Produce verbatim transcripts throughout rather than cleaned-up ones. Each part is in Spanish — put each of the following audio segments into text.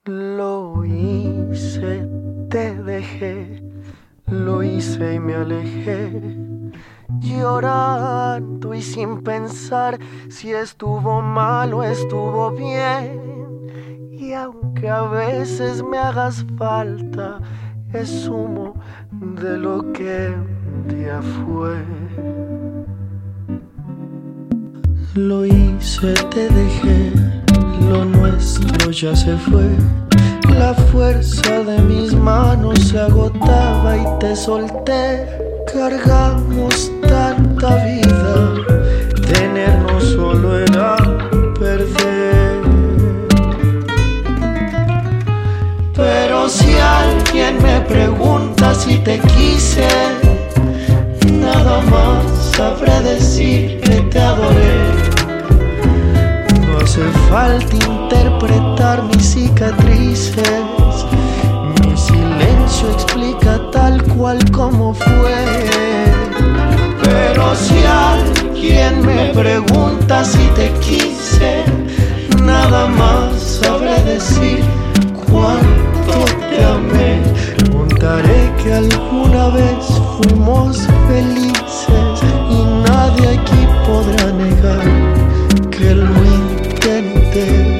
Lo hice, te dejé, lo hice y me alejé, llorando y sin pensar si estuvo mal o estuvo bien. Y aunque a veces me hagas falta, es humo de lo que un día fue. Lo hice, te dejé, lo nuestro ya se fue. La fuerza de mis manos se agotaba y te solté. Cargamos tanta vida, tenernos solo era perder. Pero si alguien me pregunta si te quise, nada más sabré decir que te adoré. No hace falta interpretar mis cicatrices, mi silencio explica tal cual como fue. Pero si alguien me pregunta si te quise, nada más sabré decir cuánto te amé. Contaré que alguna vez fuimos felices y nadie aquí podrá negar que lo intenté.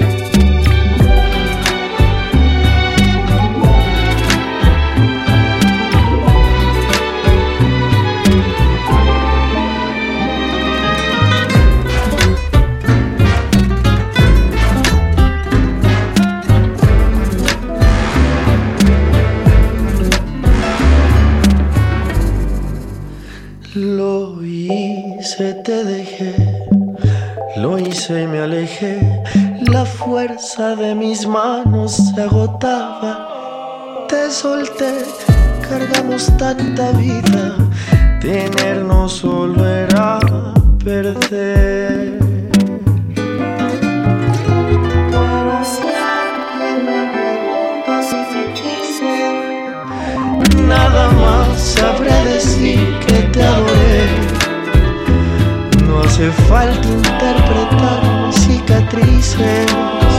Lo hice, te dejé, lo hice y me alejé. La fuerza de mis manos se agotaba, te solté. Cargamos tanta vida, tenernos solo era perder. Pero si alguien me pregunta si te quise, nada más sabré decir que te adoré. No hace falta interpretar mis cicatrices,